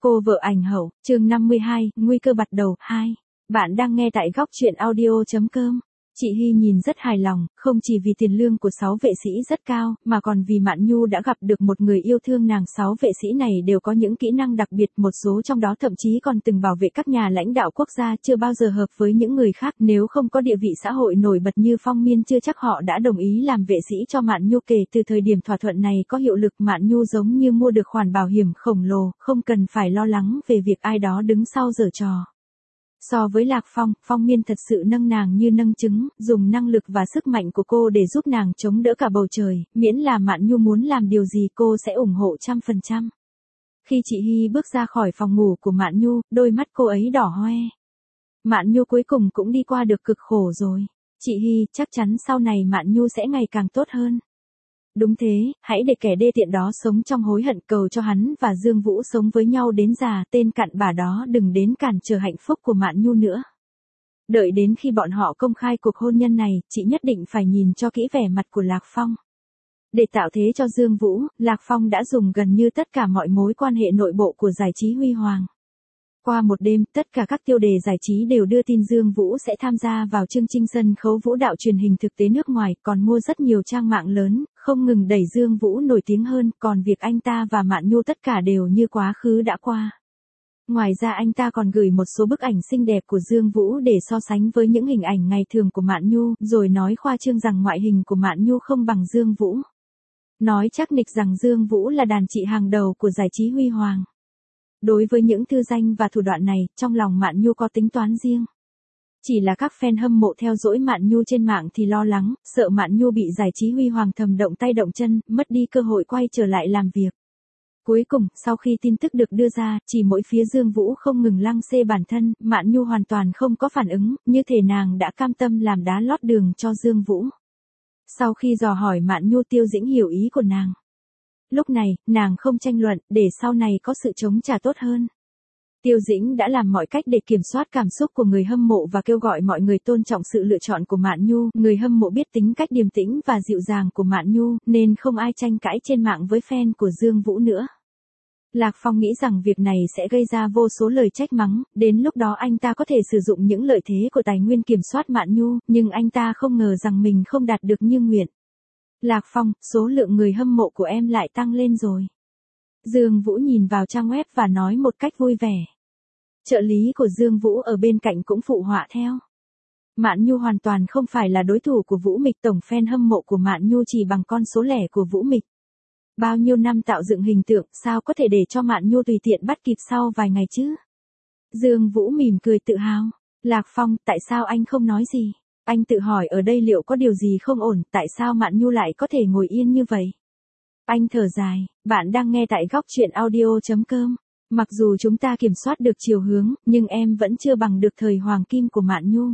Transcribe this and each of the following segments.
Cô vợ ảnh hậu, chương 52, nguy cơ bắt đầu, 2. Bạn đang nghe tại góc truyện audio.com. Chị Hy nhìn rất hài lòng, không chỉ vì tiền lương của 6 vệ sĩ rất cao, mà còn vì Mạn Nhu đã gặp được một người yêu thương nàng. 6 vệ sĩ này đều có những kỹ năng đặc biệt, một số trong đó thậm chí còn từng bảo vệ các nhà lãnh đạo quốc gia, chưa bao giờ hợp với những người khác. Nếu không có địa vị xã hội nổi bật như Phong Miên, chưa chắc họ đã đồng ý làm vệ sĩ cho Mạn Nhu. Kể từ thời điểm thỏa thuận này có hiệu lực, Mạn Nhu giống như mua được khoản bảo hiểm khổng lồ, không cần phải lo lắng về việc ai đó đứng sau giở trò. So với Lạc Phong, Phong Miên thật sự nâng nàng như nâng trứng, dùng năng lực và sức mạnh của cô để giúp nàng chống đỡ cả bầu trời, miễn là Mạn Nhu muốn làm điều gì cô sẽ ủng hộ 100%. Khi chị Hy bước ra khỏi phòng ngủ của Mạn Nhu, đôi mắt cô ấy đỏ hoe. Mạn Nhu cuối cùng cũng đi qua được cực khổ rồi. Chị Hy, chắc chắn sau này Mạn Nhu sẽ ngày càng tốt hơn. Đúng thế, hãy để kẻ đê tiện đó sống trong hối hận, cầu cho hắn và Dương Vũ sống với nhau đến già, tên cặn bã đó đừng đến cản trở hạnh phúc của Mạn Nhu nữa. Đợi đến khi bọn họ công khai cuộc hôn nhân này, chị nhất định phải nhìn cho kỹ vẻ mặt của Lạc Phong. Để tạo thế cho Dương Vũ, Lạc Phong đã dùng gần như tất cả mọi mối quan hệ nội bộ của giải trí Huy Hoàng. Qua một đêm, tất cả các tiêu đề giải trí đều đưa tin Dương Vũ sẽ tham gia vào chương trình sân khấu vũ đạo truyền hình thực tế nước ngoài, còn mua rất nhiều trang mạng lớn, không ngừng đẩy Dương Vũ nổi tiếng hơn, còn việc anh ta và Mạn Nhu tất cả đều như quá khứ đã qua. Ngoài ra anh ta còn gửi một số bức ảnh xinh đẹp của Dương Vũ để so sánh với những hình ảnh ngày thường của Mạn Nhu, rồi nói khoa trương rằng ngoại hình của Mạn Nhu không bằng Dương Vũ. Nói chắc nịch rằng Dương Vũ là đàn chị hàng đầu của giải trí Huy Hoàng. Đối với những thư danh và thủ đoạn này, trong lòng Mạn Nhu có tính toán riêng. Chỉ là các fan hâm mộ theo dõi Mạn Nhu trên mạng thì lo lắng, sợ Mạn Nhu bị giải trí Huy Hoàng thầm động tay động chân, mất đi cơ hội quay trở lại làm việc. Cuối cùng, sau khi tin tức được đưa ra, chỉ mỗi phía Dương Vũ không ngừng lăng xê bản thân, Mạn Nhu hoàn toàn không có phản ứng, như thể nàng đã cam tâm làm đá lót đường cho Dương Vũ. Sau khi dò hỏi Mạn Nhu, Tiêu Dĩnh hiểu ý của nàng. Lúc này, nàng không tranh luận, để sau này có sự chống trả tốt hơn. Tiêu Dĩnh đã làm mọi cách để kiểm soát cảm xúc của người hâm mộ và kêu gọi mọi người tôn trọng sự lựa chọn của Mạn Nhu. Người hâm mộ biết tính cách điềm tĩnh và dịu dàng của Mạn Nhu, nên không ai tranh cãi trên mạng với fan của Dương Vũ nữa. Lạc Phong nghĩ rằng việc này sẽ gây ra vô số lời trách mắng, đến lúc đó anh ta có thể sử dụng những lợi thế của tài nguyên kiểm soát Mạn Nhu, nhưng anh ta không ngờ rằng mình không đạt được như nguyện. Lạc Phong, số lượng người hâm mộ của em lại tăng lên rồi. Dương Vũ nhìn vào trang web và nói một cách vui vẻ. Trợ lý của Dương Vũ ở bên cạnh cũng phụ họa theo. Mạn Nhu hoàn toàn không phải là đối thủ của Vũ Mịch, tổng fan hâm mộ của Mạn Nhu chỉ bằng con số lẻ của Vũ Mịch. Bao nhiêu năm tạo dựng hình tượng, sao có thể để cho Mạn Nhu tùy tiện bắt kịp sau vài ngày chứ? Dương Vũ mỉm cười tự hào. Lạc Phong, tại sao anh không nói gì? Anh tự hỏi ở đây liệu có điều gì không ổn, tại sao Mạn Nhu lại có thể ngồi yên như vậy? Anh thở dài, bạn đang nghe tại góc truyện audio.com. Mặc dù chúng ta kiểm soát được chiều hướng, nhưng em vẫn chưa bằng được thời hoàng kim của Mạn Nhu.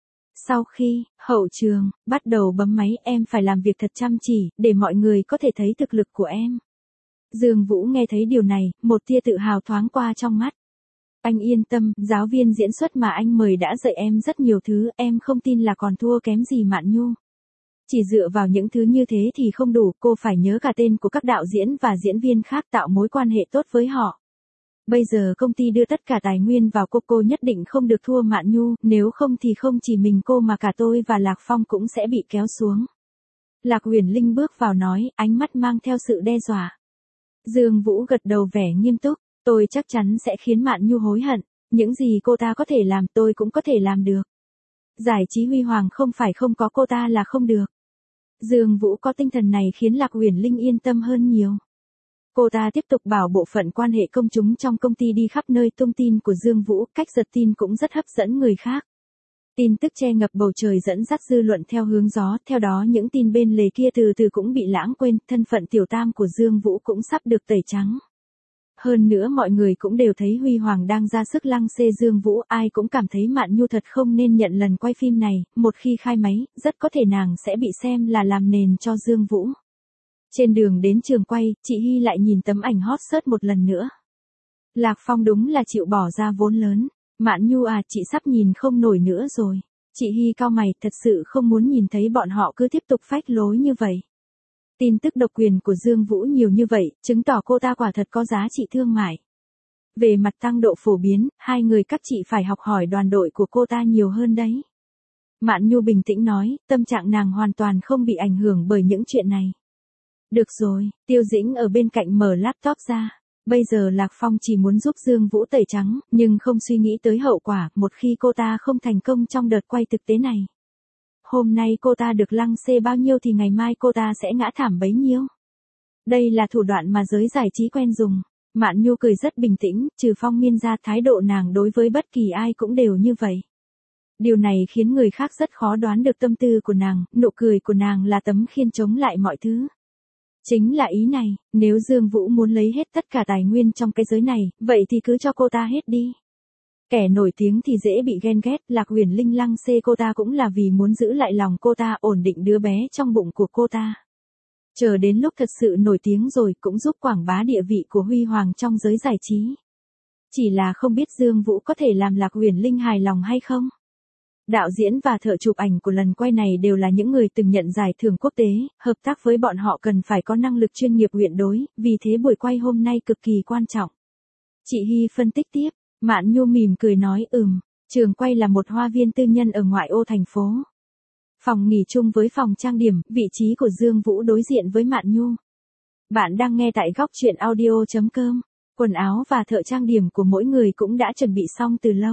Sau khi, hậu trường, bắt đầu bấm máy, em phải làm việc thật chăm chỉ, để mọi người có thể thấy thực lực của em. Dương Vũ nghe thấy điều này, một tia tự hào thoáng qua trong mắt. Anh yên tâm, giáo viên diễn xuất mà anh mời đã dạy em rất nhiều thứ, em không tin là còn thua kém gì Mạn Nhu. Chỉ dựa vào những thứ như thế thì không đủ, cô phải nhớ cả tên của các đạo diễn và diễn viên khác, tạo mối quan hệ tốt với họ. Bây giờ công ty đưa tất cả tài nguyên vào cô nhất định không được thua Mạn Nhu, nếu không thì không chỉ mình cô mà cả tôi và Lạc Phong cũng sẽ bị kéo xuống. Lạc Huyền Linh bước vào nói, ánh mắt mang theo sự đe dọa. Dương Vũ gật đầu vẻ nghiêm túc, tôi chắc chắn sẽ khiến Mạn Nhu hối hận, những gì cô ta có thể làm tôi cũng có thể làm được. Giải trí Huy Hoàng không phải không có cô ta là không được. Dương Vũ có tinh thần này khiến Lạc Huyền Linh yên tâm hơn nhiều. Cô ta tiếp tục bảo bộ phận quan hệ công chúng trong công ty đi khắp nơi tung tin của Dương Vũ, cách giật tin cũng rất hấp dẫn người khác. Tin tức che ngập bầu trời dẫn dắt dư luận theo hướng gió, theo đó những tin bên lề kia từ từ cũng bị lãng quên, thân phận tiểu tam của Dương Vũ cũng sắp được tẩy trắng. Hơn nữa mọi người cũng đều thấy Huy Hoàng đang ra sức lăng xê Dương Vũ, ai cũng cảm thấy Mạn Nhu thật không nên nhận lần quay phim này, một khi khai máy, rất có thể nàng sẽ bị xem là làm nền cho Dương Vũ. Trên đường đến trường quay, chị Hy lại nhìn tấm ảnh hot search một lần nữa. Lạc Phong đúng là chịu bỏ ra vốn lớn. Mạn Nhu à, chị sắp nhìn không nổi nữa rồi. Chị Hy cau mày, thật sự không muốn nhìn thấy bọn họ cứ tiếp tục phách lối như vậy. Tin tức độc quyền của Dương Vũ nhiều như vậy, chứng tỏ cô ta quả thật có giá trị thương mại. Về mặt tăng độ phổ biến, hai người các chị phải học hỏi đoàn đội của cô ta nhiều hơn đấy. Mạn Nhu bình tĩnh nói, tâm trạng nàng hoàn toàn không bị ảnh hưởng bởi những chuyện này. Được rồi, Tiêu Dĩnh ở bên cạnh mở laptop ra. Bây giờ Lạc Phong chỉ muốn giúp Dương Vũ tẩy trắng, nhưng không suy nghĩ tới hậu quả một khi cô ta không thành công trong đợt quay thực tế này. Hôm nay cô ta được lăng xê bao nhiêu thì ngày mai cô ta sẽ ngã thảm bấy nhiêu. Đây là thủ đoạn mà giới giải trí quen dùng. Mạn Nhu cười rất bình tĩnh, trừ Phong Miên ra thái độ nàng đối với bất kỳ ai cũng đều như vậy. Điều này khiến người khác rất khó đoán được tâm tư của nàng, nụ cười của nàng là tấm khiên chống lại mọi thứ. Chính là ý này, nếu Dương Vũ muốn lấy hết tất cả tài nguyên trong cái giới này, vậy thì cứ cho cô ta hết đi. Kẻ nổi tiếng thì dễ bị ghen ghét, Lạc Huyền Linh lăng xê cô ta cũng là vì muốn giữ lại lòng cô ta, ổn định đứa bé trong bụng của cô ta. Chờ đến lúc thật sự nổi tiếng rồi cũng giúp quảng bá địa vị của Huy Hoàng trong giới giải trí. Chỉ là không biết Dương Vũ có thể làm Lạc Huyền Linh hài lòng hay không? Đạo diễn và thợ chụp ảnh của lần quay này đều là những người từng nhận giải thưởng quốc tế, hợp tác với bọn họ cần phải có năng lực chuyên nghiệp uyển đối, vì thế buổi quay hôm nay cực kỳ quan trọng. Chị Hy phân tích tiếp, Mạn Nhu mỉm cười nói trường quay là một hoa viên tư nhân ở ngoại ô thành phố. Phòng nghỉ chung với phòng trang điểm, vị trí của Dương Vũ đối diện với Mạn Nhu. Bạn đang nghe tại góc truyện audio.com, quần áo và thợ trang điểm của mỗi người cũng đã chuẩn bị xong từ lâu.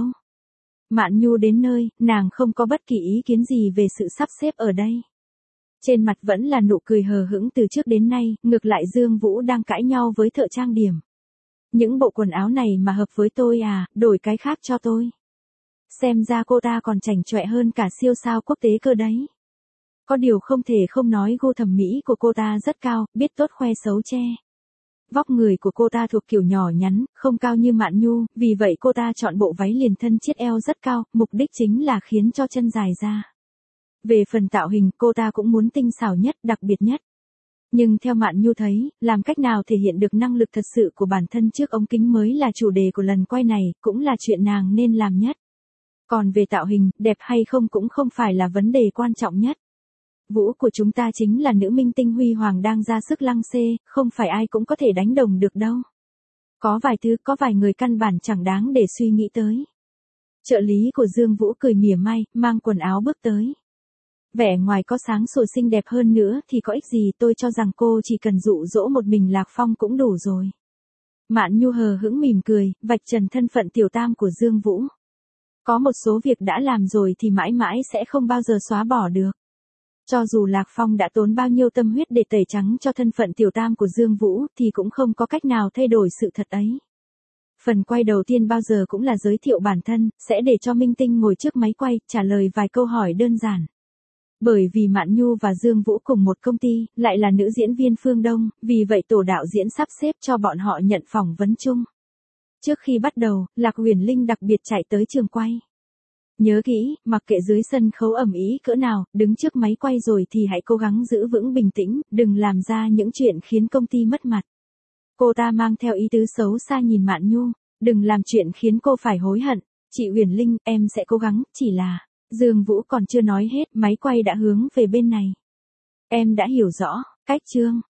Mạn Nhu đến nơi, nàng không có bất kỳ ý kiến gì về sự sắp xếp ở đây. Trên mặt vẫn là nụ cười hờ hững từ trước đến nay, ngược lại Dương Vũ đang cãi nhau với thợ trang điểm. Những bộ quần áo này mà hợp với tôi à, đổi cái khác cho tôi. Xem ra cô ta còn chảnh chọe hơn cả siêu sao quốc tế cơ đấy. Có điều không thể không nói gu thẩm mỹ của cô ta rất cao, biết tốt khoe xấu che. Vóc người của cô ta thuộc kiểu nhỏ nhắn, không cao như Mạn Nhu, vì vậy cô ta chọn bộ váy liền thân chiết eo rất cao, mục đích chính là khiến cho chân dài ra. Về phần tạo hình, cô ta cũng muốn tinh xảo nhất, đặc biệt nhất. Nhưng theo Mạn Nhu thấy, làm cách nào thể hiện được năng lực thật sự của bản thân trước ống kính mới là chủ đề của lần quay này, cũng là chuyện nàng nên làm nhất. Còn về tạo hình, đẹp hay không cũng không phải là vấn đề quan trọng nhất. Vũ của chúng ta chính là nữ minh tinh Huy Hoàng đang ra sức lăng xê, không phải ai cũng có thể đánh đồng được đâu. Có vài người căn bản chẳng đáng để suy nghĩ tới. Trợ lý của Dương Vũ cười mỉa mai, mang quần áo bước tới. Vẻ ngoài có sáng sủa xinh đẹp hơn nữa thì có ích gì, tôi cho rằng cô chỉ cần dụ dỗ một mình Lạc Phong cũng đủ rồi. Mạn Nhu hờ hững mỉm cười, vạch trần thân phận tiểu tam của Dương Vũ. Có một số việc đã làm rồi thì mãi mãi sẽ không bao giờ xóa bỏ được. Cho dù Lạc Phong đã tốn bao nhiêu tâm huyết để tẩy trắng cho thân phận tiểu tam của Dương Vũ thì cũng không có cách nào thay đổi sự thật ấy. Phần quay đầu tiên bao giờ cũng là giới thiệu bản thân, sẽ để cho minh tinh ngồi trước máy quay, trả lời vài câu hỏi đơn giản. Bởi vì Mạn Nhu và Dương Vũ cùng một công ty, lại là nữ diễn viên phương Đông, vì vậy tổ đạo diễn sắp xếp cho bọn họ nhận phỏng vấn chung. Trước khi bắt đầu, Lạc Huyền Linh đặc biệt chạy tới trường quay. Nhớ kỹ, mặc kệ dưới sân khấu ầm ĩ cỡ nào, đứng trước máy quay rồi thì hãy cố gắng giữ vững bình tĩnh, đừng làm ra những chuyện khiến công ty mất mặt. Cô ta mang theo ý tứ xấu xa nhìn Mạn Nhu, đừng làm chuyện khiến cô phải hối hận. Chị Huyền Linh, em sẽ cố gắng, chỉ là... Dương Vũ còn chưa nói hết, máy quay đã hướng về bên này. Em đã hiểu rõ, cách chương.